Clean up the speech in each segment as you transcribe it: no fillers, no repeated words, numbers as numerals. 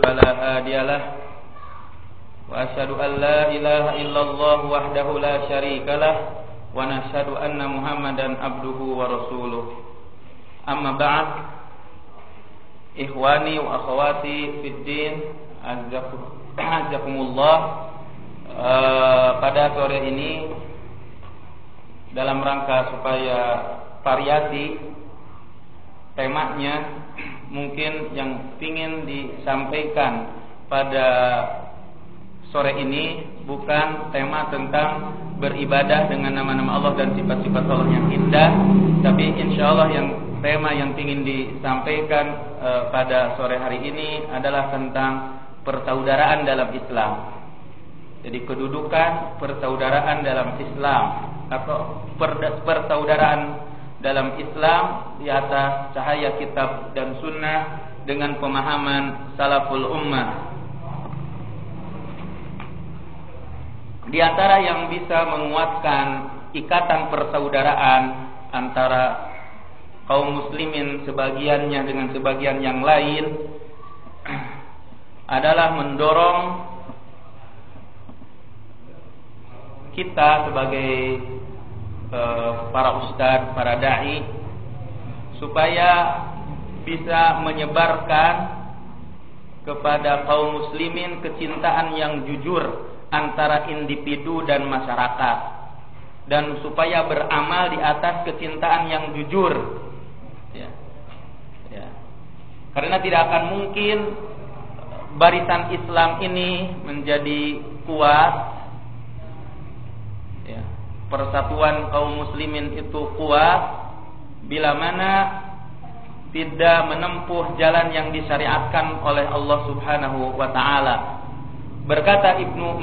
فلا هادي له وأشهد أن لا إله إلا الله وحده لا شريك له ونشهد أن محمدا عبده ورسوله أما بعد إخواني وأخواتي في الدين Azakumullah. Pada sore ini dalam rangka supaya variasi temanya, mungkin yang ingin disampaikan pada sore ini bukan tema tentang beribadah dengan nama-nama Allah dan sifat-sifat Allah yang indah, tapi insyaallah tema yang ingin disampaikan pada sore hari ini adalah tentang persaudaraan dalam Islam. Jadi kedudukan persaudaraan dalam Islam atau persaudaraan dalam Islam di atas cahaya kitab dan sunnah dengan pemahaman salaful ummah. Di antara yang bisa menguatkan ikatan persaudaraan antara kaum muslimin sebagiannya dengan sebagian yang lain adalah mendorong kita sebagai para ustadz, para dai, supaya bisa menyebarkan kepada kaum muslimin kecintaan yang jujur antara individu dan masyarakat, dan supaya beramal di atas kecintaan yang jujur. Karena tidak akan mungkin barisan Islam ini menjadi kuat, persatuan kaum muslimin itu kuat bila mana tidak menempuh jalan yang disyariatkan oleh Allah Subhanahu wa taala. Berkata Ibnu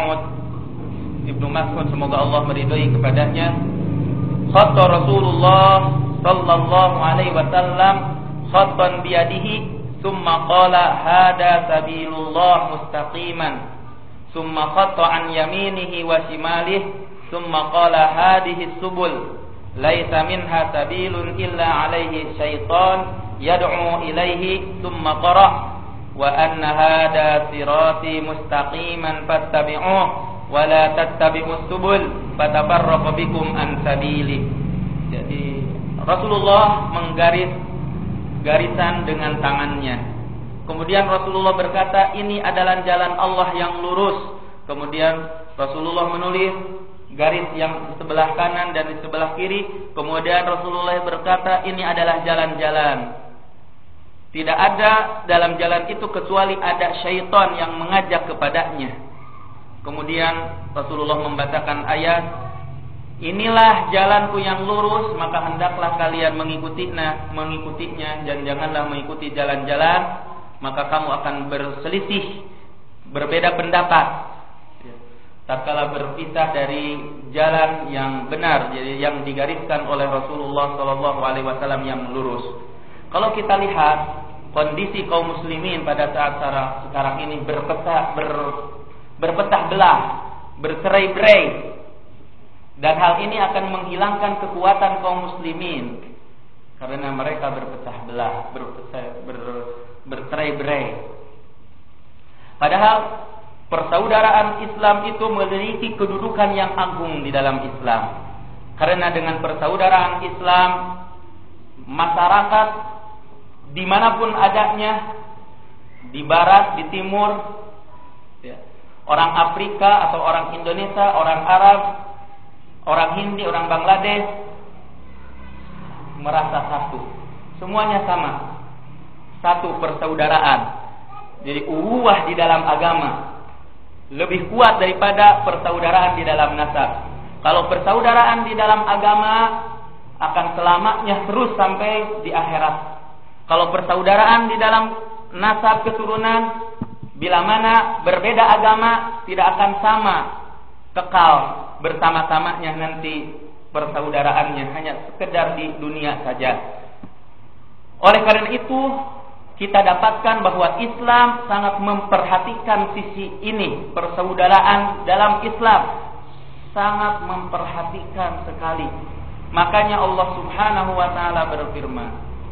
Mas'ud, semoga Allah meridhai kepadanya, khatta Rasulullah sallallahu alaihi wasallam khattan biyadihi thumma qala hada sabilullah mustaqiman thumma khatta an yaminihi wa shimalihi thumma qala hadhihi subul laisa minha sabilun illa alaihi syaitan yad'u ilaihi thumma qara wa anna hada sirati mustaqiman fattabi'uh wa la tattabi'us subul fatafarraqu bikum an sabili. Jadi Rasulullah menggaris garisan dengan tangannya. Kemudian Rasulullah berkata, ini adalah jalan Allah yang lurus. Kemudian Rasulullah menulis garis yang di sebelah kanan dan di sebelah kiri. Kemudian Rasulullah berkata, ini adalah jalan-jalan. Tidak ada dalam jalan itu kecuali ada syaitan yang mengajak kepadanya. Kemudian Rasulullah membacakan ayat, inilah jalanku yang lurus, maka hendaklah kalian mengikutinya, dan janganlah mengikuti jalan-jalan, maka kamu akan berselisih, berbeda pendapat tatkala berpisah dari jalan yang benar, jadi yang digariskan oleh Rasulullah SAW yang lurus. Kalau kita lihat kondisi kaum muslimin pada saat sekarang ini berpecah belah, bercerai-berai, dan hal ini akan menghilangkan kekuatan kaum muslimin karena mereka berpecah belah, bercerai-berai. Padahal persaudaraan Islam itu memiliki kedudukan yang agung di dalam Islam. Karena dengan persaudaraan Islam, masyarakat dimanapun adanya, di barat, di timur, orang Afrika atau orang Indonesia, orang Arab, orang Hindi, orang Bangladesh, merasa satu. Semuanya sama. Satu persaudaraan. Jadi uhuwah di dalam agama lebih kuat daripada persaudaraan di dalam nasab. Kalau persaudaraan di dalam agama akan selamatnya terus sampai di akhirat. Kalau persaudaraan di dalam nasab keturunan, bila mana berbeda agama tidak akan sama kekal bersama-samanya nanti persaudaraannya, hanya sekedar di dunia saja. Oleh karena itu kita dapatkan bahwa Islam sangat memperhatikan sisi ini, persaudaraan dalam Islam sangat memperhatikan sekali. Makanya Allah Subhanahu wa taala berfirman,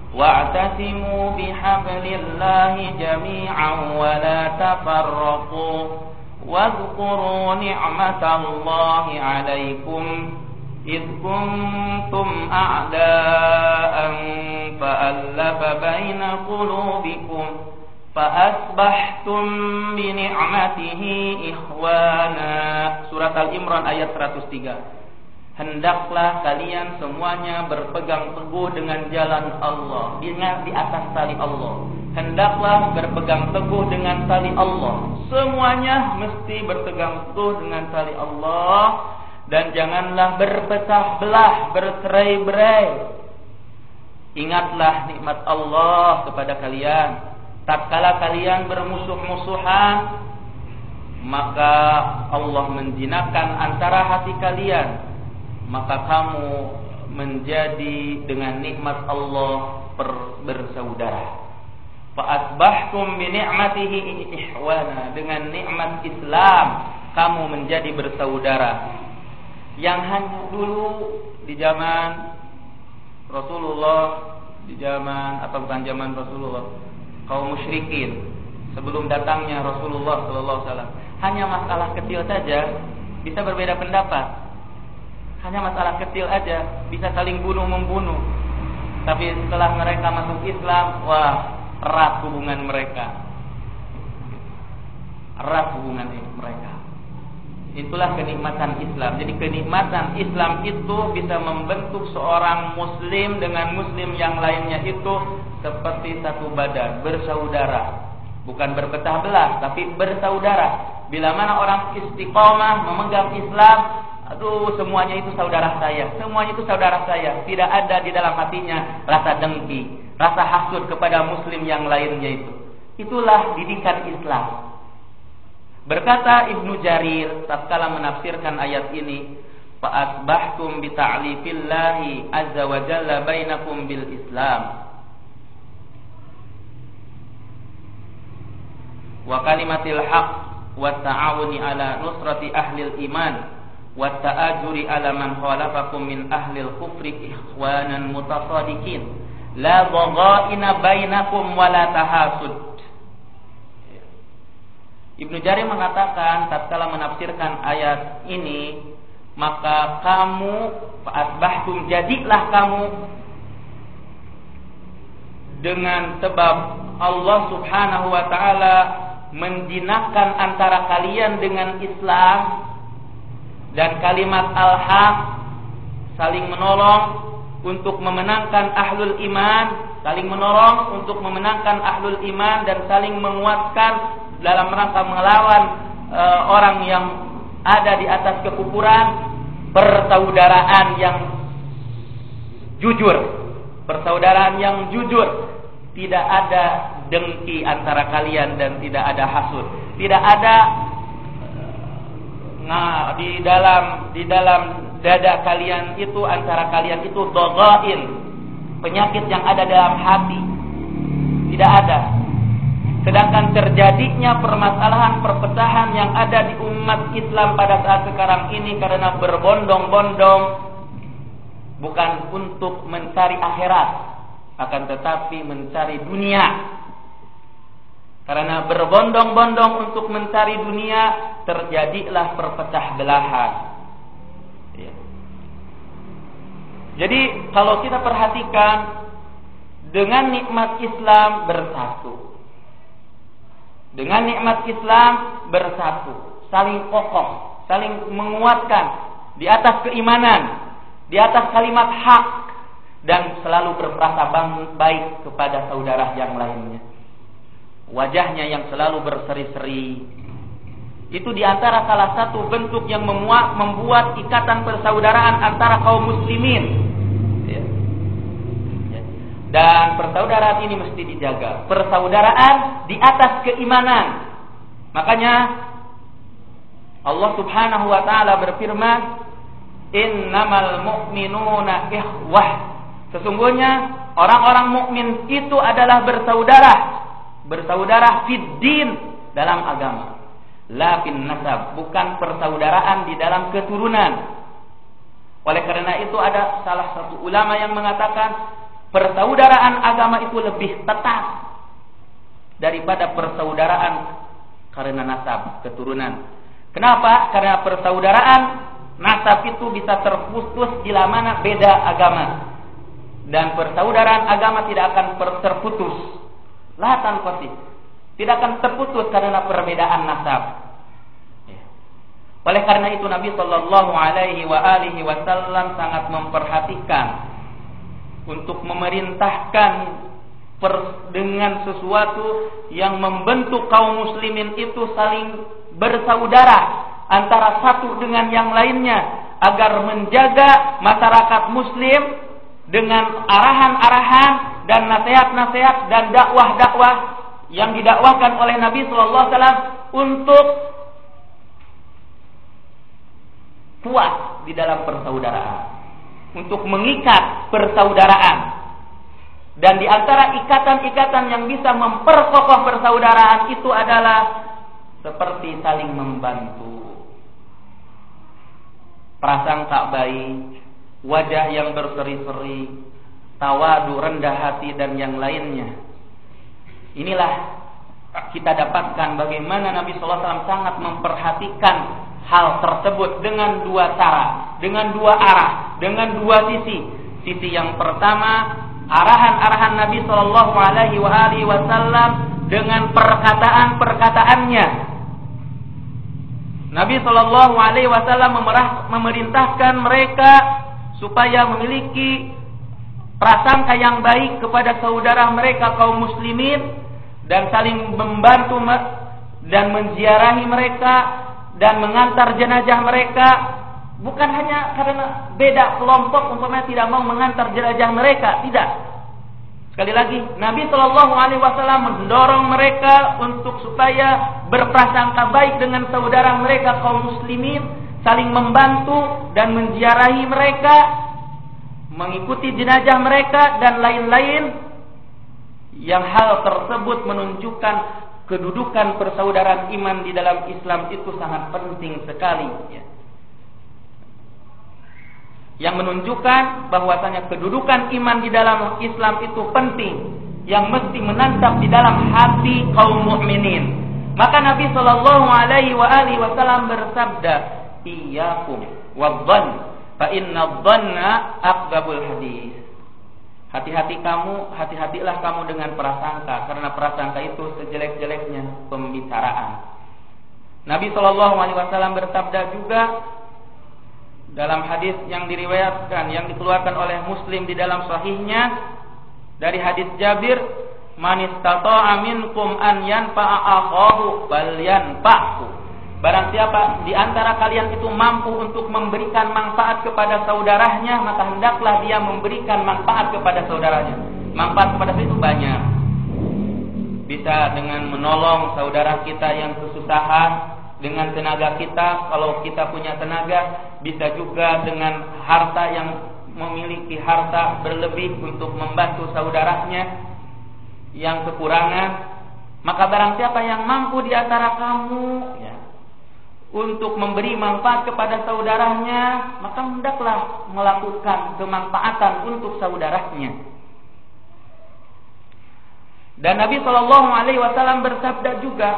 wa'tasimu bihablillahi jami'an wa la tafarraqu wadhkuru ni'matallahi 'alaikum إذ كنتم أعداء فألف بين قلوبكم فأصبحتم بنعمته إخوانا. Surat Al-Imran ayat 103. Hendaklah kalian semuanya berpegang teguh dengan jalan Allah, di atas tali Allah. Hendaklah berpegang teguh dengan tali Allah. Semuanya mesti berpegang teguh dengan tali Allah. Dan janganlah berpecah belah, bercerai-berai. Ingatlah nikmat Allah kepada kalian. Tatkala kalian bermusuh-musuhan, maka Allah menjinakkan antara hati kalian, maka kamu menjadi dengan nikmat Allah bersaudara. Fa-asbahtum bi ni'matihi ihwana. Dengan nikmat Islam kamu menjadi bersaudara. Yang hanya dulu di zaman Rasulullah, di zaman atau bukan zaman Rasulullah, kaum musyrikin sebelum datangnya Rasulullah sallallahu alaihi wasallam, hanya masalah kecil saja bisa berbeda pendapat. Hanya masalah kecil aja bisa saling bunuh-membunuh. Tapi setelah mereka masuk Islam, wah, erat hubungan mereka. Erat hubungan mereka. Itulah kenikmatan Islam. Jadi kenikmatan Islam itu bisa membentuk seorang muslim dengan muslim yang lainnya itu seperti satu badan, bersaudara. Bukan berpecah belah, tapi bersaudara. Bila mana orang istiqomah memegang Islam, aduh, semuanya itu saudara saya, semuanya itu saudara saya. Tidak ada di dalam hatinya rasa dengki, rasa hasud kepada muslim yang lainnya itu. Itulah didikan Islam. Berkata Ibnu Jarir tatkala menafsirkan ayat ini, fa asbahtum bi ta'lifillahi azza wa jalla bainakum bil Islam wa kalimatil haqq wa ta'awuni ala nusrati ahlil iman wa ta'ajuri ala man khalafakum min ahlil kufri ikhwanan mutasadiqin la dhaghaina bainakum wa la tahasud. Ibnu Jarir mengatakan tatkala menafsirkan ayat ini, maka kamu fa'asbahtum, jadilah kamu dengan sebab Allah Subhanahu wa taala menjinakkan antara kalian dengan Islam dan kalimat al-haq, saling menolong untuk memenangkan ahlul iman, saling menolong untuk memenangkan ahlul iman dan saling menguatkan dalam rangka melawan orang yang ada di atas kekufuran. Persaudaraan yang jujur, persaudaraan yang jujur, tidak ada dengki antara kalian dan tidak ada hasud, tidak ada di dalam dada kalian itu, antara kalian itu dhaghain, penyakit yang ada dalam hati, tidak ada. Sedangkan terjadinya permasalahan perpecahan yang ada di umat Islam pada saat sekarang ini karena berbondong-bondong bukan untuk mencari akhirat, akan tetapi mencari dunia. Karena berbondong-bondong untuk mencari dunia, terjadilah perpecah belahan. Jadi kalau kita perhatikan, dengan nikmat Islam bersatu. Dengan nikmat Islam bersatu, saling kokoh, saling menguatkan di atas keimanan, di atas kalimat hak, dan selalu berprasangka baik kepada saudara yang lainnya. Wajahnya yang selalu berseri-seri. Itu di antara salah satu bentuk yang membuat ikatan persaudaraan antara kaum muslimin. Dan persaudaraan ini mesti dijaga. Persaudaraan di atas keimanan. Makanya Allah Subhanahu wa taala berfirman, "Innamal mu'minuna ikhwah." Sesungguhnya orang-orang mukmin itu adalah bersaudara. Bersaudara fid din, dalam agama. La fin nasab, bukan persaudaraan di dalam keturunan. Oleh karena itu ada salah satu ulama yang mengatakan, persaudaraan agama itu lebih tetap daripada persaudaraan karena nasab, keturunan. Kenapa? Karena persaudaraan nasab itu bisa terputus bila mana beda agama. Dan persaudaraan agama tidak akan terputus. La tanqasi. Tidak akan terputus karena perbedaan nasab. Oleh karena itu Nabi sallallahu alaihi wasallam sangat memperhatikan untuk memerintahkan dengan sesuatu yang membentuk kaum muslimin itu saling bersaudara antara satu dengan yang lainnya, agar menjaga masyarakat muslim dengan arahan-arahan dan nasihat-nasihat dan dakwah-dakwah yang didakwahkan oleh Nabi sallallahu alaihi wasallam untuk kuat di dalam persaudaraan, untuk mengikat persaudaraan. Dan di antara ikatan-ikatan yang bisa memperkokoh persaudaraan itu adalah seperti saling membantu, prasangka baik, wajah yang berseri-seri, tawadu, rendah hati, dan yang lainnya. Inilah kita dapatkan bagaimana Nabi sallallahu alaihi wasallam sangat memperhatikan hal tersebut dengan dua cara, dengan dua arah, dengan dua sisi. Sisi yang pertama, arahan-arahan Nabi sallallahu alaihi wasallam dengan perkataan-perkataannya. Nabi sallallahu alaihi wasallam memerintahkan mereka supaya memiliki prasangka yang baik kepada saudara mereka kaum muslimin dan saling membantu dan menziarahi mereka dan mengantar jenazah mereka, bukan hanya karena beda kelompok umpamanya tidak mau mengantar jenazah mereka, tidak. Sekali lagi, Nabi sallallahu alaihi wasallam mendorong mereka untuk supaya berprasangka baik dengan saudara mereka kaum muslimin, saling membantu dan menziarahi mereka, mengikuti jenazah mereka dan lain-lain, yang hal tersebut menunjukkan kedudukan persaudaraan iman di dalam Islam itu sangat penting sekali, ya. Yang menunjukkan bahwasanya kedudukan iman di dalam Islam itu penting, yang mesti menantap di dalam hati kaum mukminin. Maka Nabi sallallahu alaihi wasallam bersabda, "Iyyakum wadh-dhann, fa inna dhanna aqdabul hadis." Hati-hatilah kamu dengan prasangka, karena prasangka itu sejelek-jeleknya pembicaraan. Nabi sallallahu alaihi wasallam bersabda juga dalam hadis yang diriwayatkan, yang dikeluarkan oleh Muslim di dalam sahihnya, dari hadis Jabir, "Man istata'a minkum an yanfa'a akhahu falyanfa'hu." Barang siapa di antara kalian itu mampu untuk memberikan manfaat kepada saudaranya, maka hendaklah dia memberikan manfaat kepada saudaranya. Manfaat kepada itu banyak. Bisa dengan menolong saudara kita yang kesusahan dengan tenaga kita, kalau kita punya tenaga. Bisa juga dengan harta, yang memiliki harta berlebih untuk membantu saudaranya yang kekurangan. Maka barang siapa yang mampu di antara kamu, ya, untuk memberi manfaat kepada saudaranya, maka hendaklah melakukan kemanfaatan untuk saudaranya. Dan Nabi sallallahu alaihi wasallam bersabda juga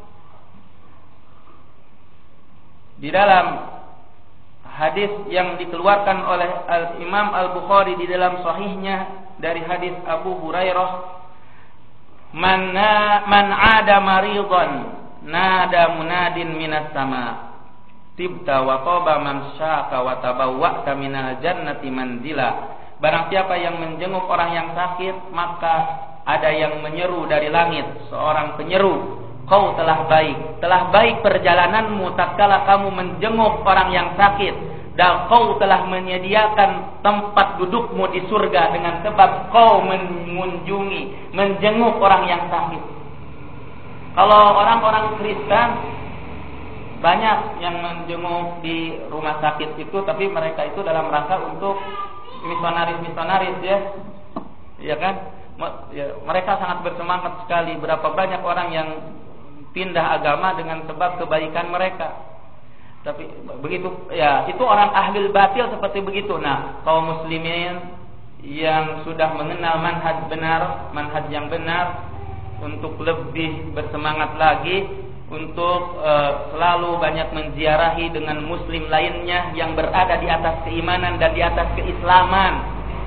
di dalam hadis yang dikeluarkan oleh Imam Al-Bukhari di dalam sahihnya dari hadis Abu Hurairah, man 'ada maridan nada munadin minas sama tibta wa taba man syaka wa tabawwa'ta minal jannati manzila. Barang siapa yang menjenguk orang yang sakit, maka ada yang menyeru dari langit, seorang penyeru, "Kau telah baik perjalananmu tatkala kamu menjenguk orang yang sakit, dan kau telah menyediakan tempat dudukmu di surga dengan sebab kau menjenguk orang yang sakit." Kalau orang-orang Kristen banyak yang menjenguk di rumah sakit itu, tapi mereka itu dalam rangka untuk misionaris, ya kan? Ya, mereka sangat bersemangat sekali. Berapa banyak orang yang pindah agama dengan sebab kebaikan mereka. Tapi begitu, ya, itu orang ahli batil seperti begitu. Nah, kaum muslimin yang sudah mengenal manhaj yang benar untuk lebih bersemangat lagi untuk selalu banyak menziarahi dengan muslim lainnya yang berada di atas keimanan dan di atas keislaman.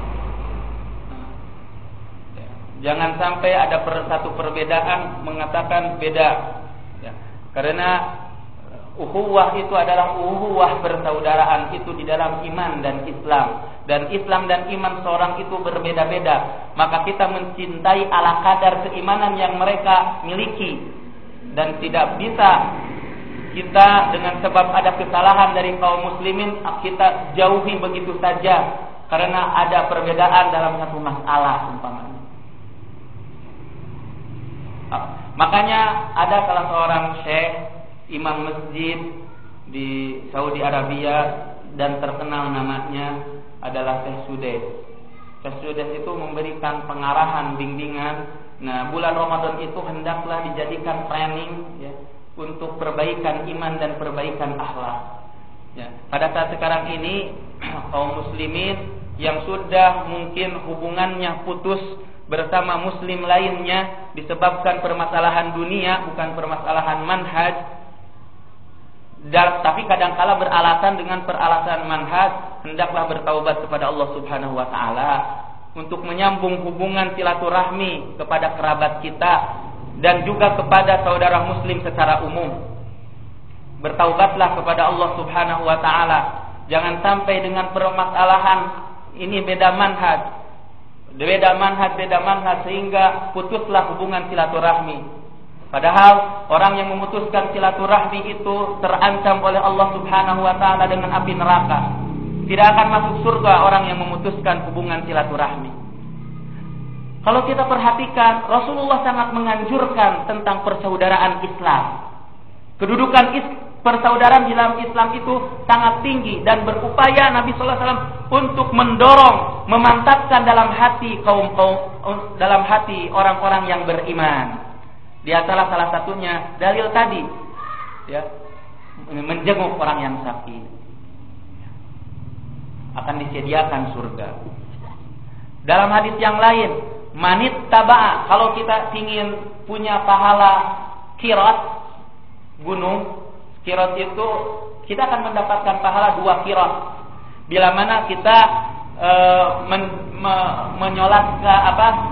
Jangan sampai ada satu perbedaan mengatakan beda, ya. Karena ukhuwah itu adalah ukhuwah persaudaraan itu di dalam iman dan Islam. Dan Islam dan iman seorang itu berbeda-beda. Maka kita mencintai ala kadar keimanan yang mereka miliki. Dan tidak bisa kita dengan sebab ada kesalahan dari kaum muslimin kita jauhi begitu saja. Karena ada perbedaan dalam satu masalah umpamanya. Makanya ada salah seorang syekh imam masjid di Saudi Arabia dan terkenal namanya adalah Syekh Sudes. Syekh Sudes itu memberikan pengarahan bimbingan. Nah, bulan Ramadan itu hendaklah dijadikan training, ya, untuk perbaikan iman dan perbaikan akhlak. Ya, pada saat sekarang ini kaum muslimin yang sudah mungkin hubungannya putus bersama muslim lainnya disebabkan permasalahan dunia, bukan permasalahan manhaj. Tapi kadangkala beralasan dengan peralasan manhaj, hendaklah bertaubat kepada Allah Subhanahu wa taala untuk menyambung hubungan silaturahmi kepada kerabat kita dan juga kepada saudara muslim secara umum. Bertaubatlah kepada Allah Subhanahu wa taala. Jangan sampai dengan permasalahan ini beda manhaj sehingga putuslah hubungan silaturahmi. Padahal orang yang memutuskan silaturahmi itu terancam oleh Allah Subhanahu wa taala dengan api neraka. Tidak akan masuk surga orang yang memutuskan hubungan silaturahmi. Kalau kita perhatikan, Rasulullah sangat menganjurkan tentang persaudaraan Islam. Kedudukan persaudaraan di dalam Islam itu sangat tinggi dan berupaya Nabi sallallahu alaihi wasallam untuk mendorong, memantapkan dalam hati dalam hati orang-orang yang beriman. Di antara salah satunya dalil tadi, ya, menjenguk orang yang sakit akan disediakan surga. Dalam hadis yang lain, manit taba'a, kalau kita ingin punya pahala qirat gunung, qirat itu kita akan mendapatkan pahala 2 qirat. Bila mana kita menyolatkan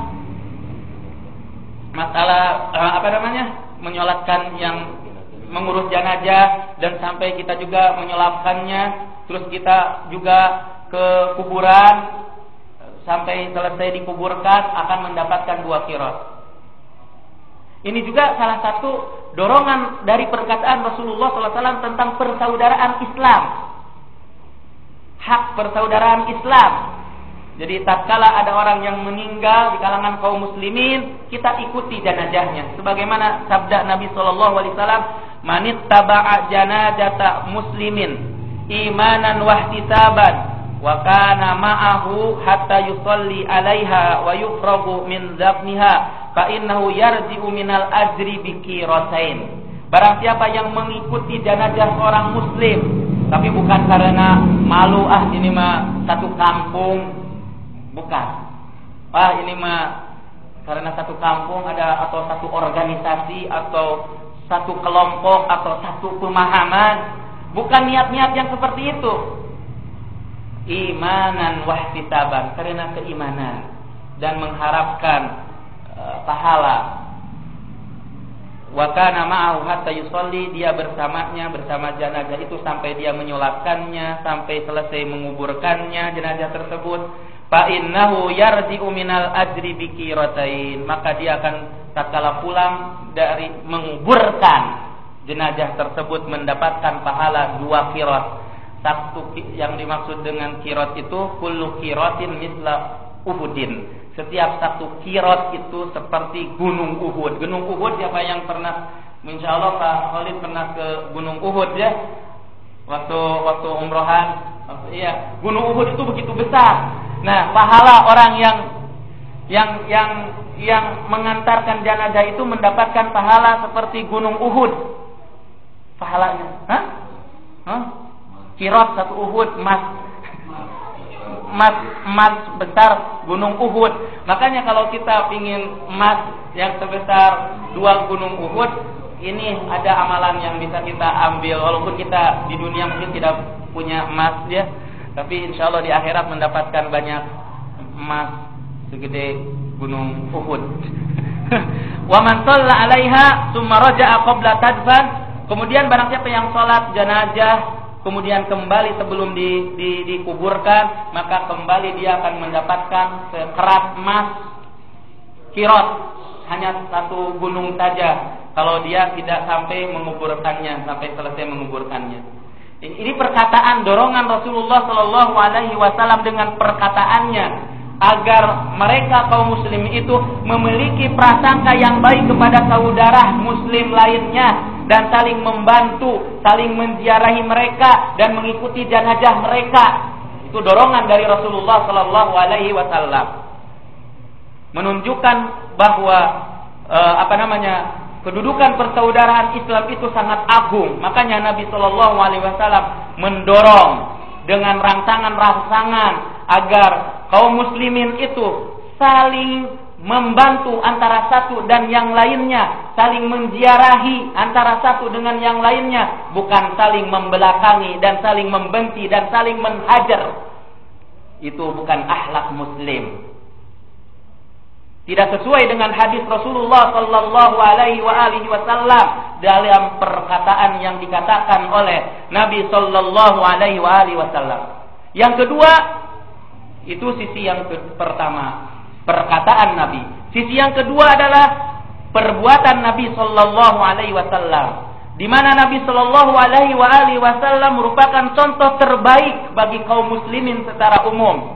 menyolatkan yang mengurus jenazah dan sampai kita juga menyolatkannya, terus kita juga ke kuburan sampai selesai dikuburkan akan mendapatkan 2 qirat. Ini juga salah satu dorongan dari perkataan Rasulullah SAW tentang persaudaraan Islam, hak persaudaraan Islam. Jadi tatkala ada orang yang meninggal di kalangan kaum muslimin, kita ikuti jenazahnya. Sebagaimana sabda Nabi sallallahu alaihi wasallam, "Manittaba'a janazata muslimin imanan wa ihtisaban wa kana ma'ahu hatta yusalli 'alaiha wa yufragu min dafniha fa innahu yarji'u minal ajri bi qiratain." Barang siapa yang mengikuti jenazah seorang muslim, tapi bukan karena malu, ini mah satu kampung, bukan. Ini mah karena satu kampung ada atau satu organisasi atau satu kelompok atau satu pemahaman. Bukan niat-niat yang seperti itu. Imanan wahtisaban, karena keimanan dan mengharapkan pahala. Wa kana ma'ahu hatta yusalli, dia bersamanya bersama jenazah itu sampai dia menyolatkannya, sampai selesai menguburkannya jenazah tersebut. Fa innahu yarji'u minal ajri bi qiratain, maka dia akan tatkala pulang dari menguburkan jenazah tersebut mendapatkan pahala 2 qirat. Satu yang dimaksud dengan qirat itu kullu qiratin misla Uhudin. Setiap satu qirat itu seperti gunung Uhud. Gunung Uhud, siapa yang pernah, insyaallah Pak Khalid pernah ke Gunung Uhud ya? Waktu umrohan. Iya, Gunung Uhud itu begitu besar. Nah, pahala orang yang mengantarkan jenazah itu mendapatkan pahala seperti Gunung Uhud. Pahalanya, qirat 1 Uhud emas. emas besar gunung Uhud. Makanya kalau kita ingin emas yang sebesar 2 gunung Uhud, ini ada amalan yang bisa kita ambil. Walaupun kita di dunia mungkin tidak punya emas ya, tapi insya Allah di akhirat mendapatkan banyak emas segede gunung Uhud. Wa man shalla 'alaiha tsumma raja'a qabla tadfan. Kemudian barang siapa yang salat jenazah kemudian kembali sebelum dikuburkan, maka kembali dia akan mendapatkan sekerat emas kirot, hanya 1 gunung saja kalau dia tidak sampai menguburkannya, sampai selesai menguburkannya. Ini perkataan dorongan Rasulullah Shallallahu Alaihi Wasallam dengan perkataannya agar mereka kaum muslim itu memiliki prasangka yang baik kepada saudara muslim lainnya dan saling membantu, saling menziarahi mereka dan mengikuti jenazah mereka. Itu dorongan dari Rasulullah Sallallahu Alaihi Wasallam, menunjukkan bahwa kedudukan persaudaraan Islam itu sangat agung. Makanya Nabi Sallallahu Alaihi Wasallam mendorong dengan rangsangan-rangsangan agar kaum muslimin itu saling membantu antara satu dan yang lainnya, saling menziarahi antara satu dengan yang lainnya, bukan saling membelakangi dan saling membenci dan saling menghajar. Itu bukan akhlak muslim. Tidak sesuai dengan hadis Rasulullah sallallahu alaihi wasallam dalam perkataan yang dikatakan oleh Nabi sallallahu alaihi wasallam. Yang kedua, itu sisi yang pertama, perkataan Nabi. Sisi yang kedua adalah perbuatan Nabi sallallahu alaihi wasallam, di mana Nabi sallallahu alaihi wasallam merupakan contoh terbaik bagi kaum muslimin secara umum.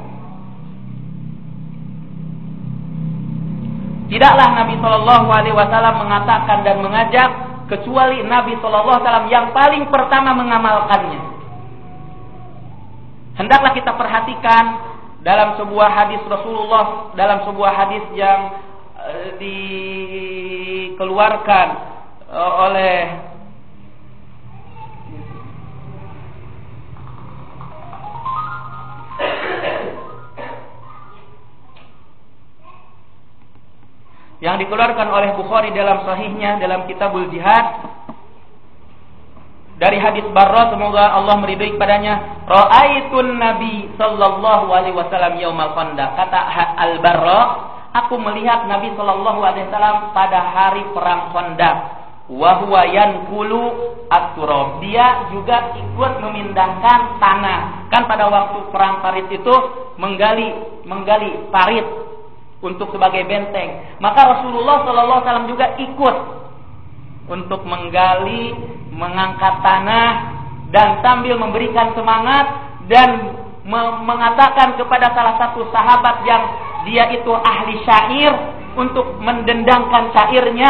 Tidaklah Nabi sallallahu alaihi wasallam mengatakan dan mengajak kecuali Nabi sallallahu alaihi wasallam yang paling pertama mengamalkannya. Hendaklah kita perhatikan dalam sebuah hadis Rasulullah, dalam sebuah hadis yang dikeluarkan oleh Bukhari dalam sahihnya dalam Kitabul Jihad, dari hadis Barra, semoga Allah meridai kepadanya, ra'aitun Nabi sallallahu alaihi wasallam yaumal Khandaq. Kata Al-Barra, aku melihat Nabi sallallahu alaihi wasallam pada hari perang Khandaq. Wa huwa yanqulu at-turab. Dia juga ikut memindahkan tanah. Kan pada waktu perang Parit itu menggali parit untuk sebagai benteng. Maka Rasulullah sallallahu alaihi wasallam juga ikut untuk menggali, mengangkat tanah, dan sambil memberikan semangat dan mengatakan kepada salah satu sahabat yang dia itu ahli syair untuk mendendangkan syairnya,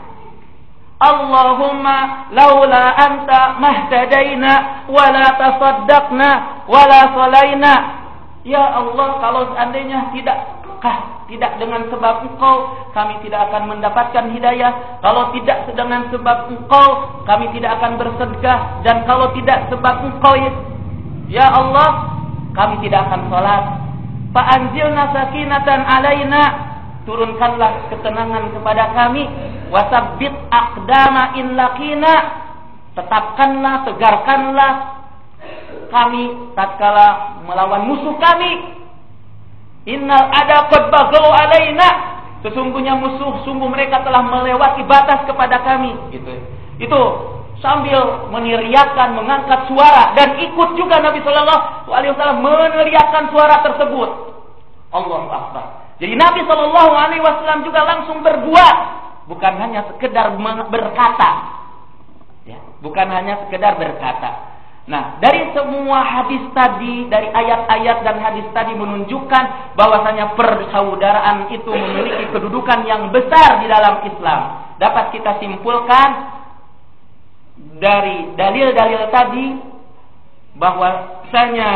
Allahumma laula anta mahtadaina wala tasaddaqna wala salaina. Ya Allah, kalau seandainya tidak dengan sebab engkau kami tidak akan mendapatkan hidayah. Kalau tidak dengan sebab engkau kami tidak akan bersedekah. Dan kalau tidak sebab engkau ya Allah kami tidak akan sholat. Fa'anzilna sakinatan alaina, turunkanlah ketenangan kepada kami. Wasabbit aqdama in laqina, tetapkanlah, tegarkanlah kami tatkala melawan musuh kami. Innal ada qad baghaw alaina, sesungguhnya musuh sungguh mereka telah melewati batas kepada kami. Itu sambil meneriakkan, mengangkat suara, dan ikut juga Nabi sallallahu alaihi wasallam meneriakkan suara tersebut. Allahu akbar. Jadi Nabi sallallahu alaihi wasallam juga langsung berbuat, bukan hanya sekedar berkata. Ya, bukan hanya sekedar berkata. Nah, dari semua hadis tadi, dari ayat-ayat dan hadis tadi menunjukkan bahwasanya persaudaraan itu memiliki kedudukan yang besar di dalam Islam. Dapat kita simpulkan dari dalil-dalil tadi bahwasanya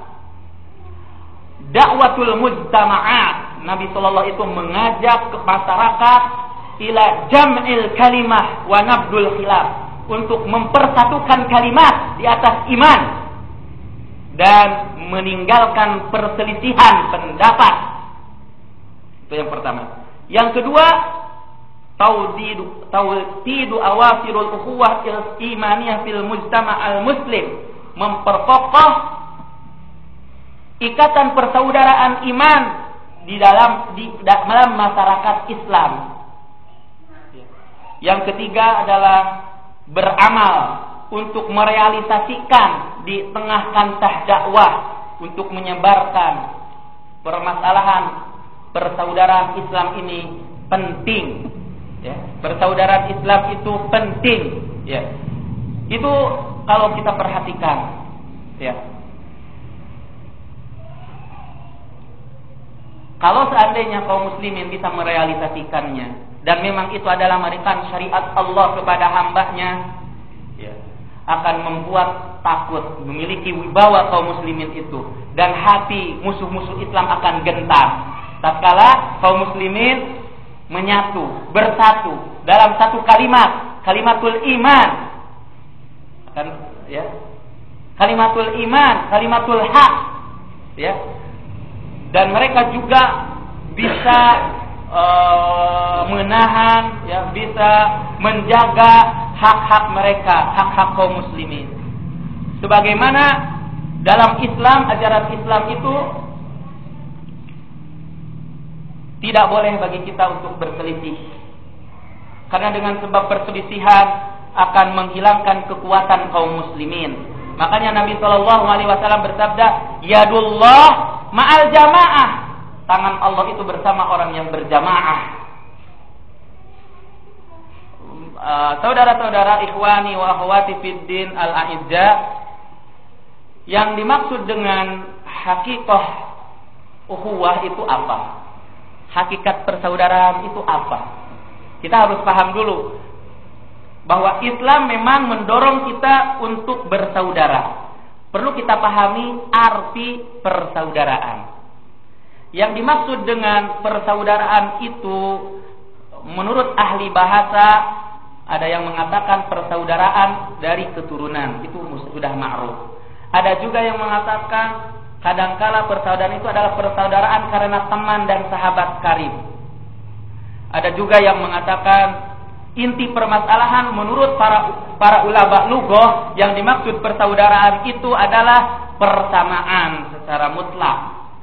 dakwatul mujtama'at, Nabi sallallahu itu mengajak ke masyarakat ila jam'il kalimah wa nabdul khilaf, untuk mempersatukan kalimat di atas iman dan meninggalkan perselisihan pendapat. Itu yang pertama. Yang kedua, tawtidu awasirul ukhuwah imaniyah fil mujtama' al-muslim, memperkokoh ikatan persaudaraan iman di dalam masyarakat Islam. Yang ketiga adalah beramal untuk merealisasikan di tengah kancah dakwah untuk menyebarkan permasalahan persaudaraan Islam ini penting. Ya, persaudaraan Islam itu penting. Ya, itu kalau kita perhatikan. Ya, kalau seandainya kaum muslimin bisa merealisasikannya, dan memang itu adalah merupakan syariat Allah kepada hambanya, ya, akan membuat takut, memiliki wibawa kaum muslimin itu, dan hati musuh-musuh Islam akan gentar tatkala kaum muslimin menyatu, bersatu dalam satu kalimat, kalimatul iman, kan, ya, kalimatul iman, kalimatul haq, ya, dan mereka juga bisa menahan, ya, bisa menjaga hak-hak mereka, hak-hak kaum muslimin. Sebagaimana dalam Islam, ajaran Islam itu tidak boleh bagi kita untuk berselisih, karena dengan sebab perselisihan akan menghilangkan kekuatan kaum muslimin. Makanya Nabi SAW bersabda, yadullah ma'al jamaah, tangan Allah itu bersama orang yang berjamaah. Saudara-saudara ikhwani wa akhwati fid din al-a'izza, yang dimaksud dengan hakikat ukhuwah itu apa? Hakikat persaudaraan itu apa? Kita harus paham dulu bahwa Islam memang mendorong kita untuk bersaudara. Perlu kita pahami arti persaudaraan. Yang dimaksud dengan persaudaraan itu menurut ahli bahasa, ada yang mengatakan persaudaraan dari keturunan, itu sudah ma'ruf. Ada juga yang mengatakan kadangkala persaudaraan itu adalah persaudaraan karena teman dan sahabat karib. Ada juga yang mengatakan inti permasalahan menurut para ulama lughah, yang dimaksud persaudaraan itu adalah persamaan secara mutlak.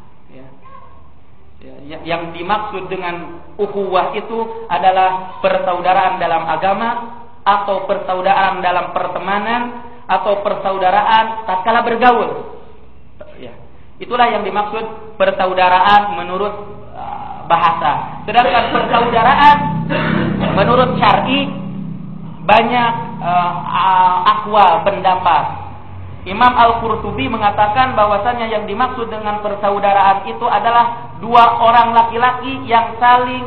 Yang dimaksud dengan ukhuwah itu adalah persaudaraan dalam agama, atau persaudaraan dalam pertemanan, atau persaudaraan tatkala bergaul. Ya, itulah yang dimaksud persaudaraan menurut bahasa. Sedangkan persaudaraan menurut syar'i banyak akwal, pendapat. Imam Al-Qurtubi mengatakan bahwasannya yang dimaksud dengan persaudaraan itu adalah dua orang laki-laki yang saling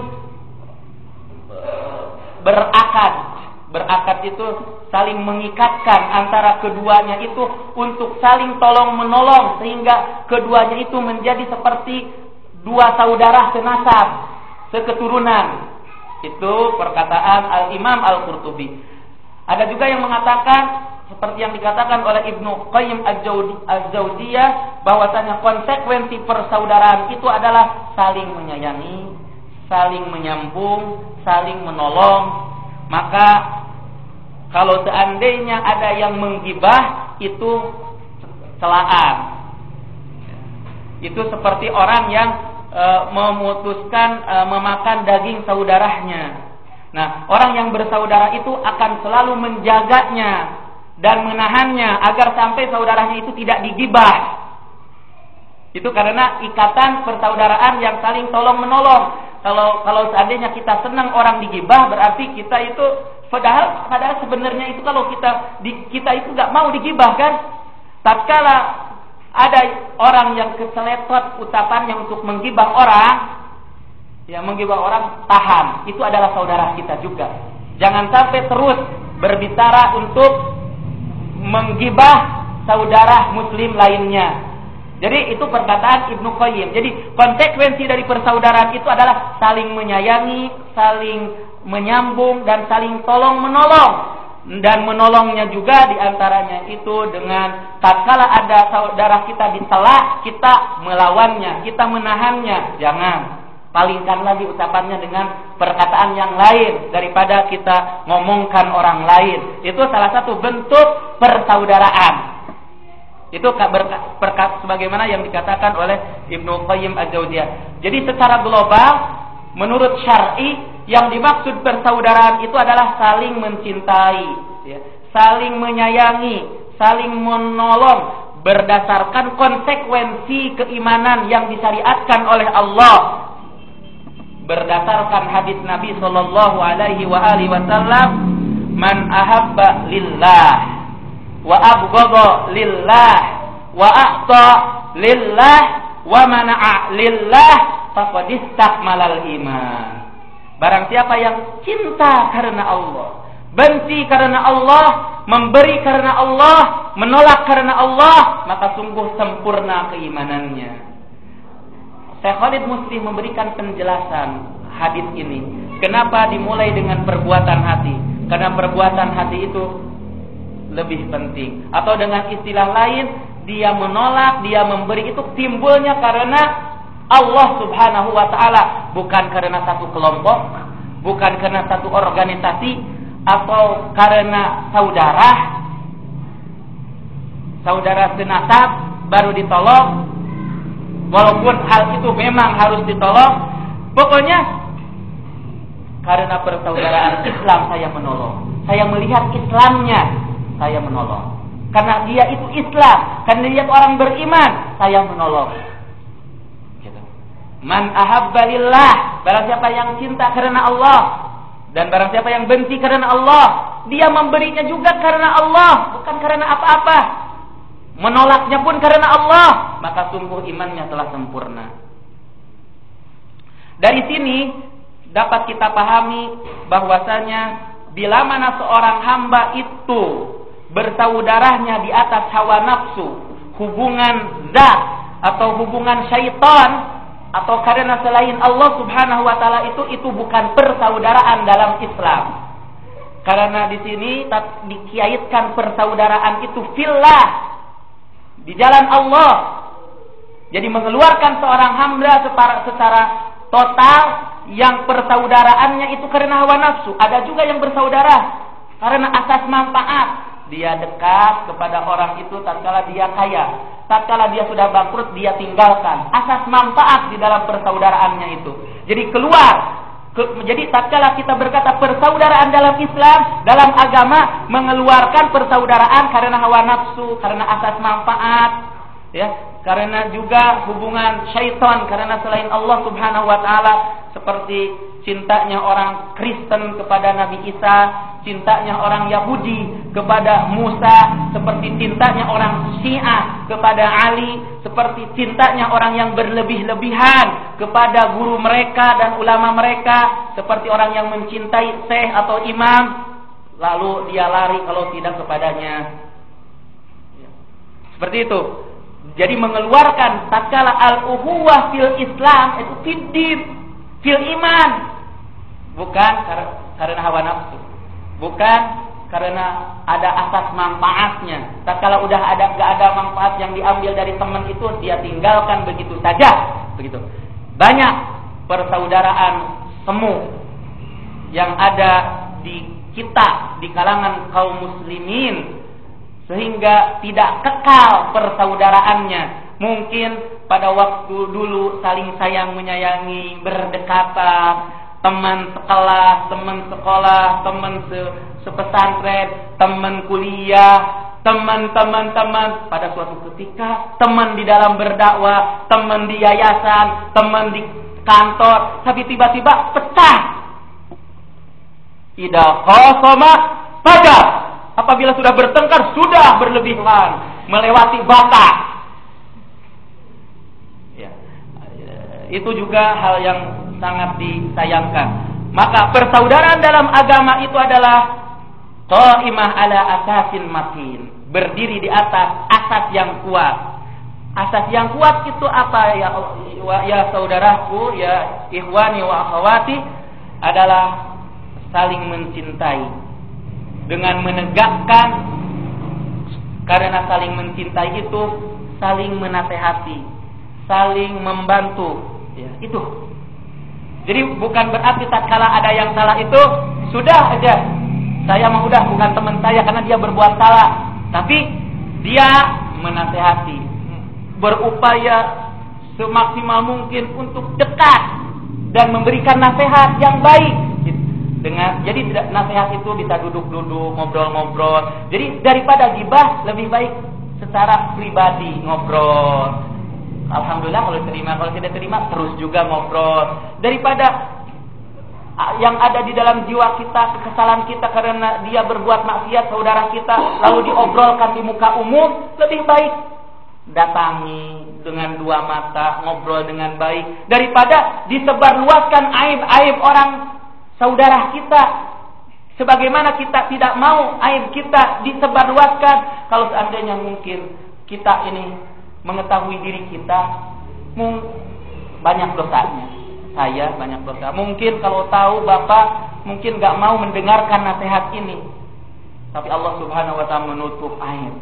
berakad. Berakad itu saling mengikatkan antara keduanya itu untuk saling tolong menolong, sehingga keduanya itu menjadi seperti dua saudara senasab, seketurunan. Itu perkataan Al-Imam Al-Qurtubi. Ada juga yang mengatakan seperti yang dikatakan oleh Ibnu Qayyim Az-Zawjiyah, bahwasanya konsekuensi persaudaraan itu adalah saling menyayangi, saling menyambung, saling menolong. Maka kalau seandainya ada yang menggibah, itu celaan. Itu seperti orang yang memutuskan memakan daging saudaranya. Nah, orang yang bersaudara itu akan selalu menjaganya dan menahannya agar sampai saudaranya itu tidak digibah. Itu karena ikatan persaudaraan yang saling tolong menolong. Kalau seandainya kita senang orang digibah, berarti kita itu padahal sebenarnya itu kalau kita itu nggak mau digibah, kan? Tatkala ada orang yang keseletot ucapannya untuk menggibah orang, ya menggibah orang, tahan. Itu adalah saudara kita juga. Jangan sampai terus berbicara untuk menggibah saudara muslim lainnya. Jadi itu perkataan Ibnu Qayyim. Jadi konsekuensi dari persaudaraan itu adalah saling menyayangi, saling menyambung, dan saling tolong menolong. dan menolongnya juga diantaranya itu dengan tatkala ada saudara kita dicela, kita melawannya, kita menahannya. Jangan, palingkan lagi ucapannya dengan perkataan yang lain daripada kita ngomongkan orang lain. Itu salah satu bentuk persaudaraan. Itu sebagaimana yang dikatakan oleh Ibnu Qayyim Al-Jauziyah. Jadi secara global, menurut syar'i, yang dimaksud persaudaraan itu adalah saling mencintai, ya, saling menyayangi, saling menolong berdasarkan konsekuensi keimanan yang disyariatkan oleh Allah, berdasarkan hadis Nabi Shallallahu Alaihi Wasallam, man ahabba lillah wa abghadha lillah wa a'ta lillah wa mana'a lillah faqad istakmalal iman. Barang siapa yang cinta karena Allah, benci karena Allah, memberi karena Allah, menolak karena Allah, maka sungguh sempurna keimanannya. Syekh Khalid Muslim memberikan penjelasan hadis ini. Kenapa dimulai dengan perbuatan hati? Karena perbuatan hati itu lebih penting. Atau dengan istilah lain, dia menolak, dia memberi itu timbulnya karena Allah Subhanahu wa ta'ala, bukan karena satu kelompok, bukan karena satu organisasi, atau karena saudara senasab baru ditolong, walaupun hal itu memang harus ditolong. Pokoknya karena persaudaraan Islam saya menolong, saya melihat Islamnya, saya menolong. Karena dia itu Islam, karena dia orang beriman, saya menolong. Man ahabba lillah, barang siapa yang cinta karena Allah, dan barang siapa yang benci karena Allah, dia memberinya juga karena Allah, bukan karena apa-apa. Menolaknya pun karena Allah, maka sungguh imannya telah sempurna. Dari sini dapat kita pahami bahwasanya bila mana seorang hamba itu bersaudaranya di atas hawa nafsu, hubungan zat atau hubungan syaitan, atau karena selain Allah Subhanahu wa taala, itu bukan persaudaraan dalam Islam. Karena di sini dikaitkan persaudaraan itu fillah, di jalan Allah. Jadi mengeluarkan seorang hamba secara total yang persaudaraannya itu karena hawa nafsu. Ada juga yang bersaudara karena asas manfaat. Dia dekat kepada orang itu tatkala dia kaya. Tatkala dia sudah bangkrut, dia tinggalkan. Asas manfaat di dalam persaudaraannya itu. Jadi jadi tatkala kita berkata persaudaraan dalam Islam, dalam agama, mengeluarkan persaudaraan karena hawa nafsu, karena asas manfaat, ya, karena juga hubungan syaitan, karena selain Allah Subhanahu wa taala, seperti cintanya orang Kristen kepada Nabi Isa, cintanya orang Yahudi kepada Musa, seperti cintanya orang Syiah kepada Ali, seperti cintanya orang yang berlebih-lebihan kepada guru mereka dan ulama mereka, seperti orang yang mencintai syekh atau imam, lalu dia lari kalau tidak kepadanya. Seperti itu. Jadi mengeluarkan tatkala al-uhuwah fil Islam itu fil iman, bukan karena hawa nafsu, bukan karena ada asas manfaatnya. Tatkala udah gak ada manfaat yang diambil dari teman itu, dia tinggalkan begitu saja. Begitu. Banyak persaudaraan semu yang ada di kita, di kalangan kaum muslimin, sehingga tidak kekal persaudaraannya. Mungkin pada waktu dulu saling sayang menyayangi, berdekatan, teman sekelas, teman sekolah, teman sepesantren, teman kuliah, teman-teman. Pada suatu ketika teman di dalam berdakwah, teman di yayasan, teman di kantor, tapi tiba-tiba pecah. Idza khasama fajar. Apabila sudah bertengkar, sudah berlebihan, melewati batas. Ya. Itu juga hal yang sangat disayangkan. Maka persaudaraan dalam agama itu adalah qa'imah ala asasin matin, berdiri di atas asas yang kuat. Asas yang kuat itu apa ya saudaraku, ya ikhwani wa akhwati, adalah saling mencintai. dengan menegakkan, karena saling mencintai itu saling menasehati, saling membantu, ya, itu. Jadi bukan berarti tatkala ada yang salah itu sudah aja, saya mah udah bukan teman saya karena dia berbuat salah, tapi dia menasehati, berupaya semaksimal mungkin untuk dekat dan memberikan nasihat yang baik. Jadi nasihat itu bisa duduk-duduk, ngobrol-ngobrol. Jadi daripada gibah lebih baik secara pribadi ngobrol. Alhamdulillah kalau terima, kalau tidak terima terus juga ngobrol. Daripada yang ada di dalam jiwa kita, kekesalan kita karena dia berbuat maksiat saudara kita, lalu diobrolkan di muka umum, lebih baik datangi dengan dua mata, ngobrol dengan baik, daripada disebarluaskan aib-aib orang saudara kita. Sebagaimana kita tidak mau aib kita disebarluaskan. Kalau seandainya mungkin kita ini mengetahui diri kita banyak dosanya, saya banyak dosa. Mungkin kalau tahu Bapak mungkin gak mau mendengarkan nasihat ini, tapi Allah Subhanahu wa ta'ala menutup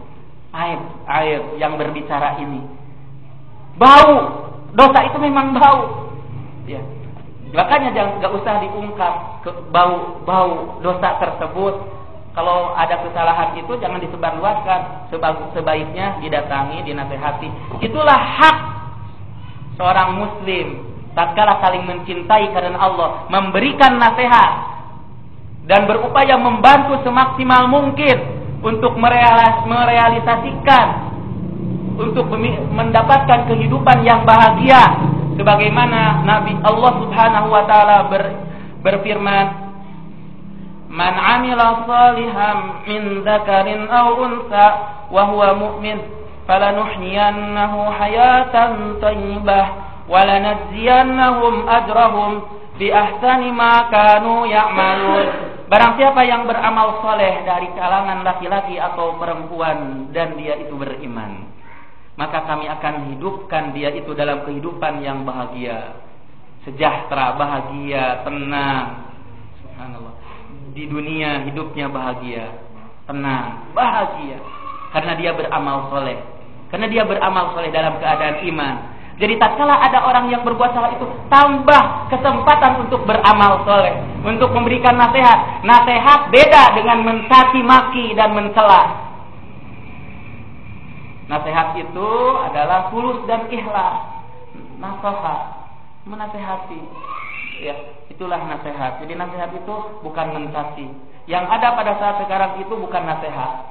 aib yang berbicara ini. Bau, dosa itu memang bau, ya. Makanya gak usah diungkap bau dosa tersebut. Kalau ada kesalahan itu jangan disebarluaskan, sebaiknya didatangi, dinasehati. Itulah hak seorang muslim tatkala saling mencintai karena Allah, memberikan nasihat dan berupaya membantu semaksimal mungkin untuk merealisasikan, untuk mendapatkan kehidupan yang bahagia. Sebagaimana Nabi Allah Subhanahu wa taala berfirman, "Man 'amila shalihan min dzakarin aw unsa wa huwa mu'min, falanuhyiyannahu hayatan thayyibah wa lanajziyannahum ajrahum bi ahsani ma kanu ya'malun." Barang siapa yang beramal soleh dari kalangan laki-laki atau perempuan dan dia itu beriman, maka kami akan hidupkan dia itu dalam kehidupan yang bahagia, sejahtera, bahagia, tenang. Subhanallah. Di dunia hidupnya bahagia, tenang, bahagia, karena dia beramal soleh. Karena dia beramal soleh dalam keadaan iman. Jadi tatkala ada orang yang berbuat salah itu, tambah kesempatan untuk beramal soleh, untuk memberikan nasihat. Nasihat beda dengan mencaci maki dan mencela. Nasihat itu adalah tulus dan ikhlas. Nasihat, menasehati, ya, itulah nasihat. Jadi nasihat itu bukan mencaci. Yang ada pada saat sekarang itu bukan nasihat,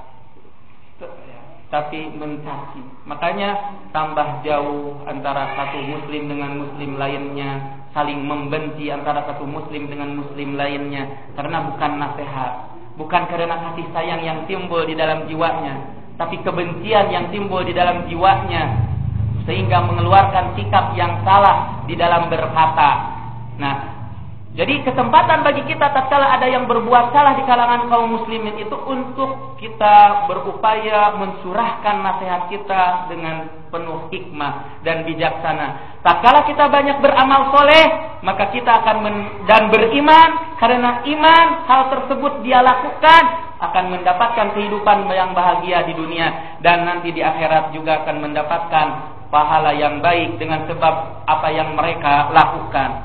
tapi mencaci. Makanya tambah jauh antara satu muslim dengan muslim lainnya, saling membenci antara satu muslim dengan muslim lainnya, karena bukan nasihat, bukan karena kasih sayang yang timbul di dalam jiwanya, tapi kebencian yang timbul di dalam jiwanya, sehingga mengeluarkan sikap yang salah di dalam berkata. Nah, jadi kesempatan bagi kita tatkala ada yang berbuat salah di kalangan kaum muslimin itu untuk kita berupaya mensurahkan nasihat kita dengan penuh hikmah dan bijaksana. Tatkala kita banyak beramal soleh, maka kita akan dan beriman, karena iman hal tersebut dia lakukan akan mendapatkan kehidupan yang bahagia di dunia, dan nanti di akhirat juga akan mendapatkan pahala yang baik dengan sebab apa yang mereka lakukan.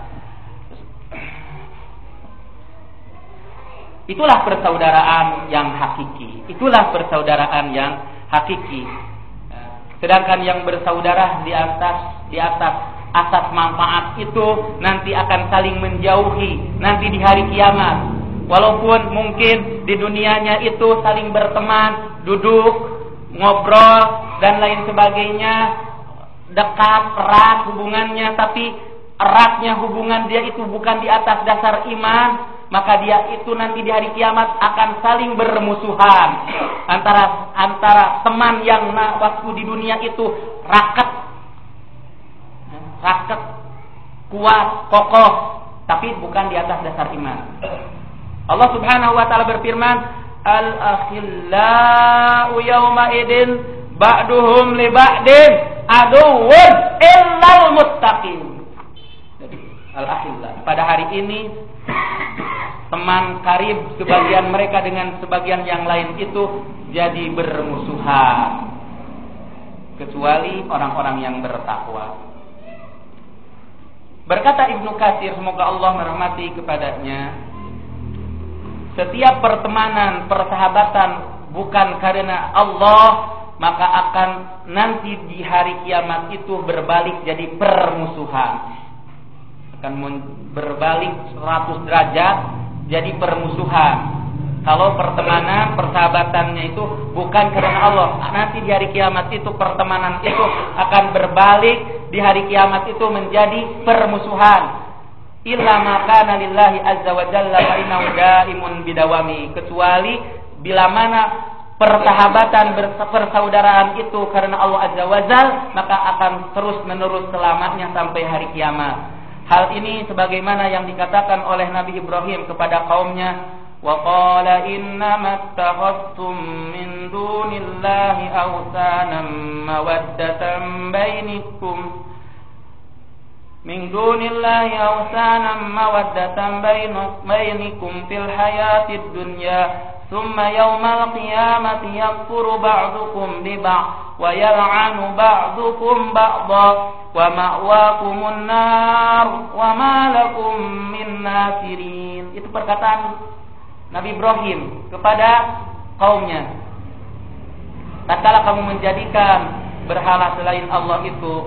Itulah persaudaraan yang hakiki. Itulah persaudaraan yang hakiki. Sedangkan yang bersaudara di atas asas manfaat itu nanti akan saling menjauhi nanti di hari kiamat. Walaupun mungkin di dunianya itu saling berteman, duduk, ngobrol dan lain sebagainya, dekat, erat hubungannya, tapi eratnya hubungan dia itu bukan di atas dasar iman, maka dia itu nanti di hari kiamat akan saling bermusuhan antara teman yang waktu di dunia itu raket, kuat, kokoh, tapi bukan di atas dasar iman. Allah Subhanahu wa taala berfirman, "Al-akhillau yawma idin ba'duhum li ba'din aduwwun illal muttaqin." Jadi al-akhillau pada hari ini teman karib sebagian mereka dengan sebagian yang lain itu jadi bermusuhan, kecuali orang-orang yang bertakwa. Berkata Ibnu Katsir, semoga Allah merahmati kepadanya, setiap pertemanan, persahabatan bukan karena Allah, maka akan nanti di hari kiamat itu berbalik jadi permusuhan. Akan berbalik 100 derajat jadi permusuhan. Kalau pertemanan, persahabatannya itu bukan karena Allah, nanti di hari kiamat itu pertemanan itu akan berbalik di hari kiamat itu menjadi permusuhan. Illa ma kana lillahi azza wa jalla fa innahu daimun bidawami, kecuali bila mana persahabatan, persaudaraan itu karena Allah azza wa jalla, maka akan terus menerus selamanya sampai hari kiamat. Hal ini sebagaimana yang dikatakan oleh Nabi Ibrahim kepada kaumnya, wa qala innama attakhadtum min dunillahi awsanan mawaddatan bainakum min dunillahi awsanan mawaddatan bainakum fil hayatid dunya thumma yawmal qiyamati yakfuru ba'dukum bi ba'd wa yal'anu ba'dukum ba'dha wa ma'wakumun nar wa ma lakum min nasirin. Itu perkataan Nabi Ibrahim kepada kaumnya. Tatkala kamu menjadikan berhala selain Allah itu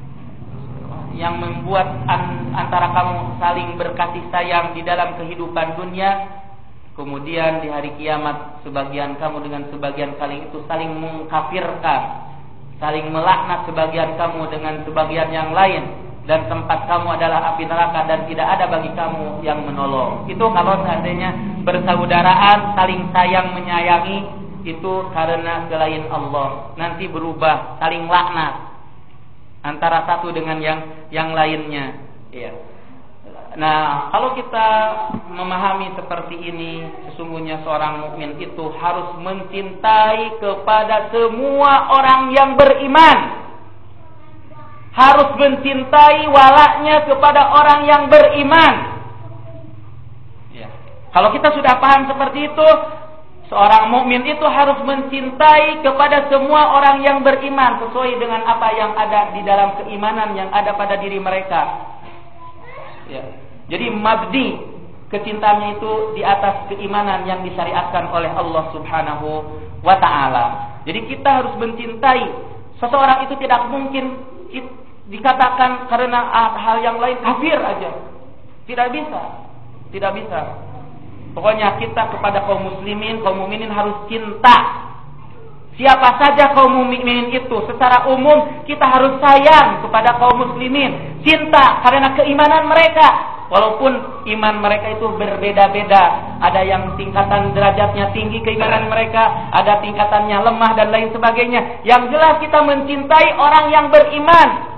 yang membuat antara kamu saling berkasih sayang di dalam kehidupan dunia, kemudian di hari kiamat sebagian kamu dengan sebagian kali itu saling mengkafirkan, saling melaknat sebagian kamu dengan sebagian yang lain, dan tempat kamu adalah api neraka dan tidak ada bagi kamu yang menolong. Itu kalau seandainya persaudaraan, saling sayang menyayangi itu karena selain Allah, nanti berubah saling laknat antara satu dengan yang lainnya. Ya. Nah, kalau kita memahami seperti ini, sesungguhnya seorang mukmin itu harus mencintai kepada semua orang yang beriman. Harus mencintai walaknya kepada orang yang beriman. Ya. Kalau kita sudah paham seperti itu, seorang mukmin itu harus mencintai kepada semua orang yang beriman sesuai dengan apa yang ada di dalam keimanan yang ada pada diri mereka. Ya. Jadi mabdi kecintaannya itu di atas keimanan yang disyariatkan oleh Allah Subhanahu wa taala. Jadi kita harus mencintai seseorang itu, tidak mungkin dikatakan karena hal yang lain kafir aja. Tidak bisa. Tidak bisa. Pokoknya kita kepada kaum muslimin, kaum mukminin harus cinta. Siapa saja kaum mukminin itu, secara umum kita harus sayang kepada kaum muslimin. Cinta karena keimanan mereka. Walaupun iman mereka itu berbeda-beda, ada yang tingkatan derajatnya tinggi keimanan mereka, ada tingkatannya lemah dan lain sebagainya. Yang jelas kita mencintai orang yang beriman,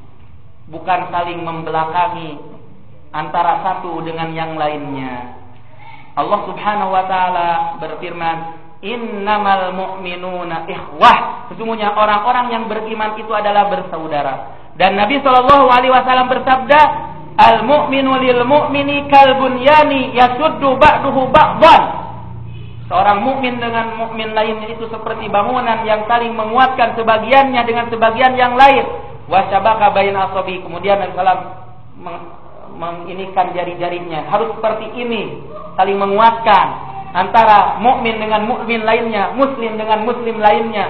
bukan saling membelakangi antara satu dengan yang lainnya. Allah Subhanahu wa taala berfirman, "Innamal mu'minuna ikhwah." Sesungguhnya orang-orang yang beriman itu adalah bersaudara. Dan Nabi sallallahu alaihi wasallam bersabda, "Al-mu'minu lil mu'mini kal bunyani yasuddu ba'duhu ba'dhan." Seorang mukmin dengan mukmin lainnya itu seperti bangunan yang saling menguatkan sebagiannya dengan sebagian yang lain. Wa syabaka baina asabi. Kemudian Nabi sallallahu alaihi wasallam menginikan jari-jarinya. Harus seperti ini, saling menguatkan antara mukmin dengan mukmin lainnya, muslim dengan muslim lainnya.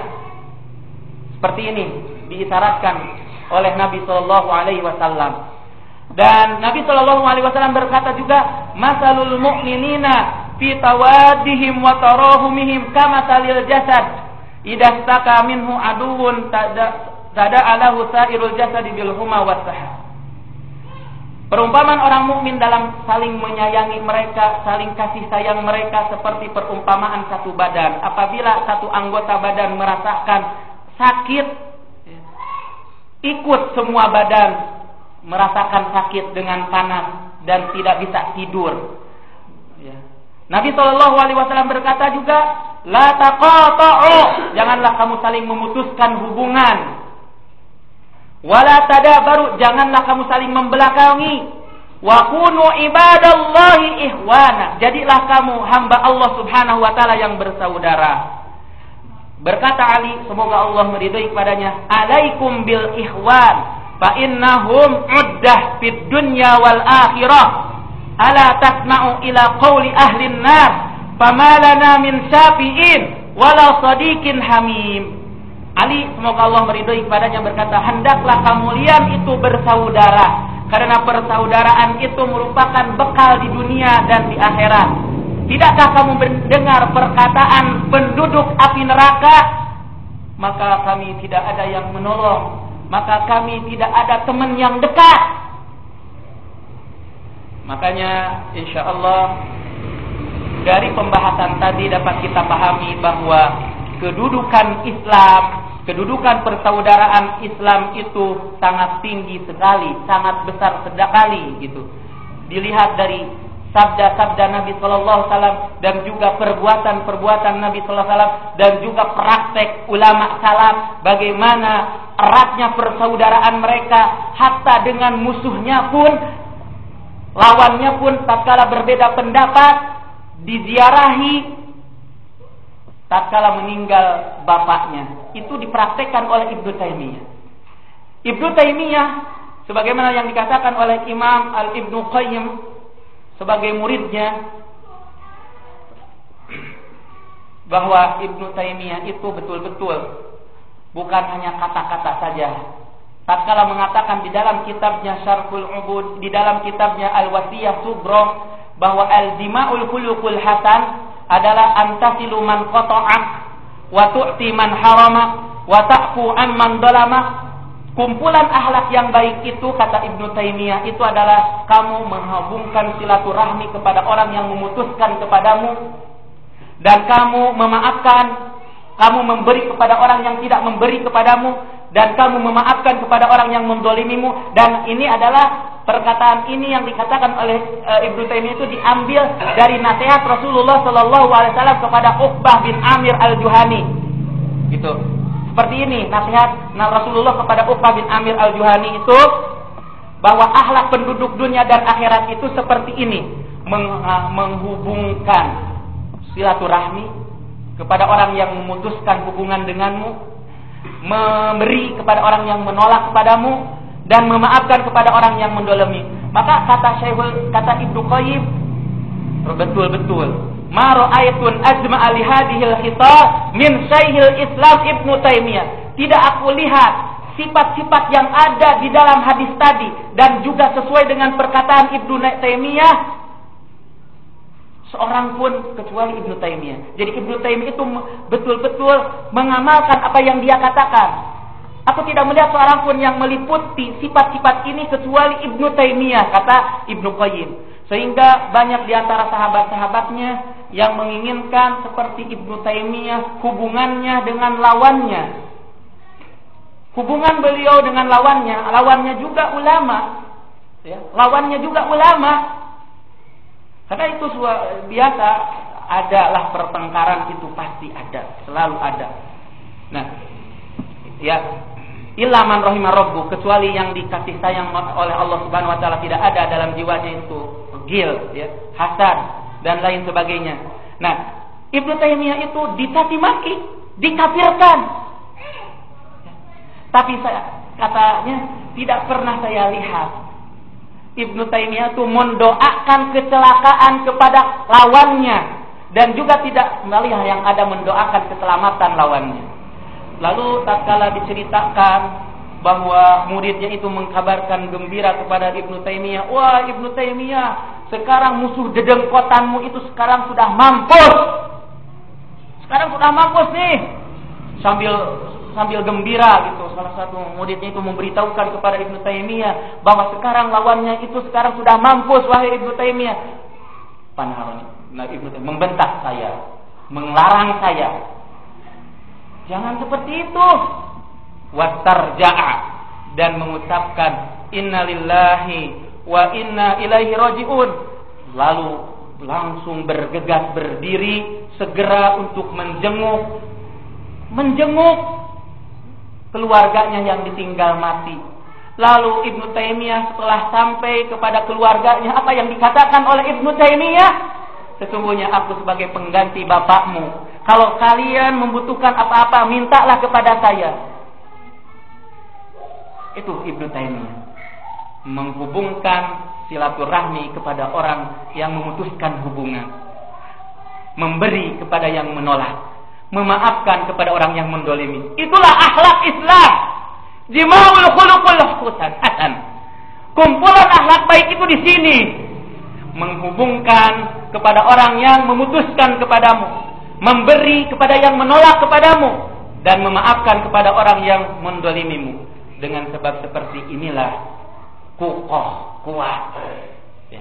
Seperti ini diisyaratkan oleh Nabi sallallahu alaihi wasallam. Dan Nabi sallallahu alaihi wasallam berkata juga, "Masalul mu'minina fi tawaddihim wa tarahumihim kamasalil jasad. Idza staka minhu aduwwun tada'alahu sa'irul jasadi bil huma was sahar." Perumpamaan orang mukmin dalam saling menyayangi mereka, saling kasih sayang mereka seperti perumpamaan satu badan. Apabila satu anggota badan merasakan sakit, ikut semua badan merasakan sakit dengan panas dan tidak bisa tidur. Ya. Nabi sallallahu alaihi wasallam berkata juga, "La taqata'u." Janganlah kamu saling memutuskan hubungan. Wala tadabaru, janganlah kamu saling membelakangi. Wa kunu ibadallahi ihwana. Jadilah kamu hamba Allah Subhanahu wa taala yang bersaudara. Berkata Ali, semoga Allah meridhai kepadanya, alaikum bil ikhwan fa innahum uddah fid dunya wal akhirah. Ala tasma'u ila qauli ahli an-nar fama lana min syafi'in wala sadiqin hamim. Ali, semoga Allah meridhai kepadanya, berkata, hendaklah kamulian itu bersaudara, karena persaudaraan itu merupakan bekal di dunia dan di akhirat. Tidakkah kamu mendengar perkataan penduduk api neraka? Maka kami tidak ada yang menolong, maka kami tidak ada teman yang dekat. Makanya insyaallah dari pembahasan tadi dapat kita pahami bahwa kedudukan Islam, kedudukan persaudaraan Islam itu sangat tinggi sekali, sangat besar sekali gitu. Dilihat dari sabda-sabda Nabi sallallahu alaihi wasallam dan juga perbuatan-perbuatan Nabi sallallahu alaihi wasallam dan juga praktek ulama salaf, bagaimana eratnya persaudaraan mereka, hatta dengan musuhnya pun, lawannya pun tatkala berbeda pendapat diziarahi tatkala meninggal bapaknya. Itu dipraktekkan oleh Ibnu Taimiyah. Ibnu Taimiyah sebagaimana yang dikatakan oleh Imam Al-Ibnu Qayyim sebagai muridnya, bahwa Ibnu Taimiyah itu betul-betul bukan hanya kata-kata saja. Tatkala mengatakan di dalam kitabnya Syarhul Ubud, di dalam kitabnya Al-Wasiyah Sughra, bahwa al-jima'ul khuluqul hasan adalah antasilu man qata'ak wa tu'ti man harama wa ta'fu amman dalama. Kumpulan akhlak yang baik itu, kata Ibnu Taimiyah, itu adalah kamu menghubungkan silaturahmi kepada orang yang memutuskan kepadamu, dan kamu memaafkan, kamu memberi kepada orang yang tidak memberi kepadamu, dan kamu memaafkan kepada orang yang mendolimimu. Dan ini adalah perkataan ini yang dikatakan oleh Ibnu Taimiyah itu diambil dari nasihat Rasulullah sallallahu alaihi wasallam kepada Uqbah bin Amir Al-Juhani. Gitu. Seperti ini nasihat Rasulullah kepada Uqbah bin Amir Al-Juhani itu, bahwa akhlak penduduk dunia dan akhirat itu seperti ini, menghubungkan silaturahmi kepada orang yang memutuskan hubungan denganmu, memberi kepada orang yang menolak kepadamu, dan memaafkan kepada orang yang mendolimi. Maka kata Ibnu Qayyim, betul-betul ma ra'aitun ajma'a li hadhil khitab min Syaihil Islam Ibnu Taimiyah. Tidak aku lihat sifat-sifat yang ada di dalam hadis tadi dan juga sesuai dengan perkataan Ibnu Taimiyah seorang pun kecuali Ibnu Taimiyah. Jadi Ibnu Taimiyah itu betul-betul mengamalkan apa yang dia katakan. Aku tidak melihat seorang pun yang meliputi sifat-sifat ini kecuali Ibnu Taimiyah, kata Ibnu Qayyim. Sehingga banyak di antara sahabat-sahabatnya yang menginginkan seperti Ibnu Taimiyah hubungannya dengan lawannya. Hubungan beliau dengan lawannya juga ulama. Ya, lawannya juga ulama. Karena itu biasa, adalah pertengkaran, itu pasti ada, selalu ada. Nah, ya, illa man rahimah rabbu, kecuali yang dikasih sayang oleh Allah Subhanahu wa taala, tidak ada dalam jiwanya itu gil, ya, hasad dan lain sebagainya. Nah, Ibnu Taimiyah itu dicaci maki, dikafirkan. Tapi katanya tidak pernah saya lihat Ibnu Taimiyah itu mendoakan kecelakaan kepada lawannya, dan juga tidak melihat yang ada mendoakan keselamatan lawannya. Lalu tatkala diceritakan bahwa muridnya itu mengkabarkan gembira kepada Ibnu Taimiyah, wah Ibnu Taimiyah, sekarang musuh dedengkotanmu itu sekarang sudah mampus. Sekarang sudah mampus nih. Sambil gembira gitu. Salah satu muridnya itu memberitahukan kepada Ibnu Taimiyah bahwa sekarang lawannya itu sekarang sudah mampus, wahai Ibnu Taimiyah. Panharoni, Ibnu Taimiyah membentak saya, melarang saya. Jangan seperti itu. Wastarja'a, dan mengucapkan innalillahi wa inna ilaihi raji'un. Lalu langsung bergegas berdiri, segera untuk menjenguk keluarganya yang ditinggal mati, Lalu Ibnu Taimiyah setelah sampai kepada keluarganya, apa yang dikatakan oleh Ibnu Taimiyah? Sesungguhnya aku sebagai pengganti bapakmu. Kalau kalian membutuhkan apa-apa, mintalah kepada saya. Itu Ibnu Taimiyah. Menghubungkan silaturahmi kepada orang yang memutuskan hubungan. Memberi kepada yang menolak. Memaafkan kepada orang yang mendolimi. Itulah akhlak Islam. Jima'ul khuluqul hasan. Kumpulan akhlak baik itu di sini. Menghubungkan kepada orang yang memutuskan kepadamu, memberi kepada yang menolak kepadamu, dan memaafkan kepada orang yang mendolimimu. Dengan sebab seperti inilah kukoh, kuat. Ya.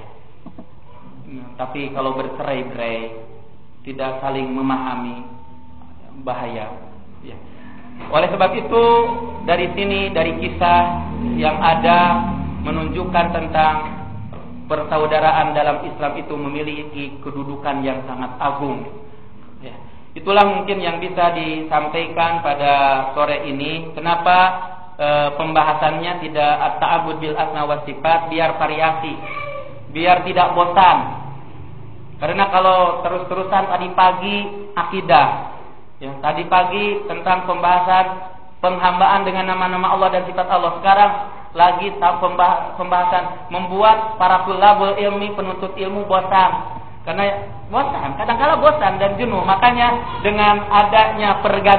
Tapi kalau bercerai-berai, tidak saling memahami, bahaya. Ya. Oleh sebab itu, dari sini, dari kisah yang ada menunjukkan tentang persaudaraan dalam Islam itu memiliki kedudukan yang sangat agung. Ya. Itulah mungkin yang bisa disampaikan pada sore ini. Kenapa pembahasannya tidak at-ta'abbud bil asma wa sifat, biar variasi, biar tidak bosan. Karena kalau terus-terusan tadi pagi akidah, ya, tadi pagi tentang pembahasan penghambaan dengan nama-nama Allah dan sifat Allah. Sekarang lagi pembahasan membuat para tulabul ilmi, penuntut ilmu bosan. Karena bosan, kadang-kala bosan dan jenuh. Makanya dengan adanya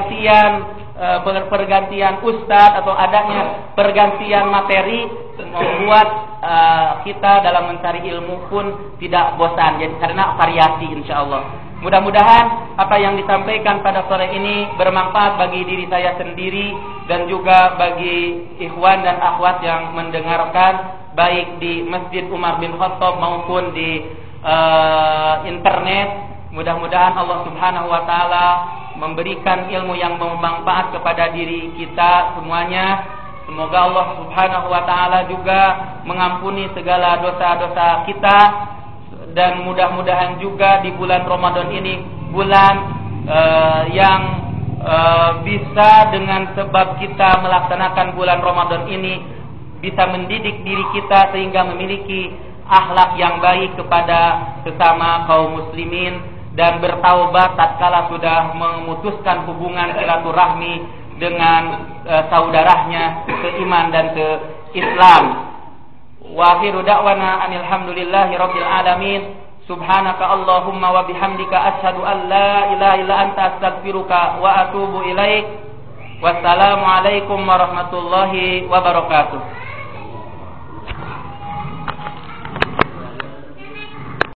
pergantian ustadz atau adanya pergantian materi membuat kita dalam mencari ilmu pun tidak bosan. Jadi karena variasi, insyaallah. Mudah-mudahan apa yang disampaikan pada sore ini bermanfaat bagi diri saya sendiri dan juga bagi ikhwan dan akhwat yang mendengarkan, baik di Masjid Umar bin Khattab maupun di internet. Mudah-mudahan Allah Subhanahu wa taala memberikan ilmu yang bermanfaat kepada diri kita semuanya. Semoga Allah Subhanahu wa taala juga mengampuni segala dosa-dosa kita. Dan mudah-mudahan juga di bulan Ramadan ini, bulan yang bisa dengan sebab kita melaksanakan bulan Ramadan ini bisa mendidik diri kita sehingga memiliki akhlak yang baik kepada sesama kaum muslimin dan bertaubat tatkala sudah memutuskan hubungan silaturahmi dengan saudaranya seiman dan seislam. Wa akhiru da'wana anil hamdulillahi rabbil alamin. Subhanaka Allahumma wa bihamdika asyhadu an la ilaha illa anta astaghfiruka wa atubu ilaik. Wassalamu alaikum warahmatullahi wabarakatuh.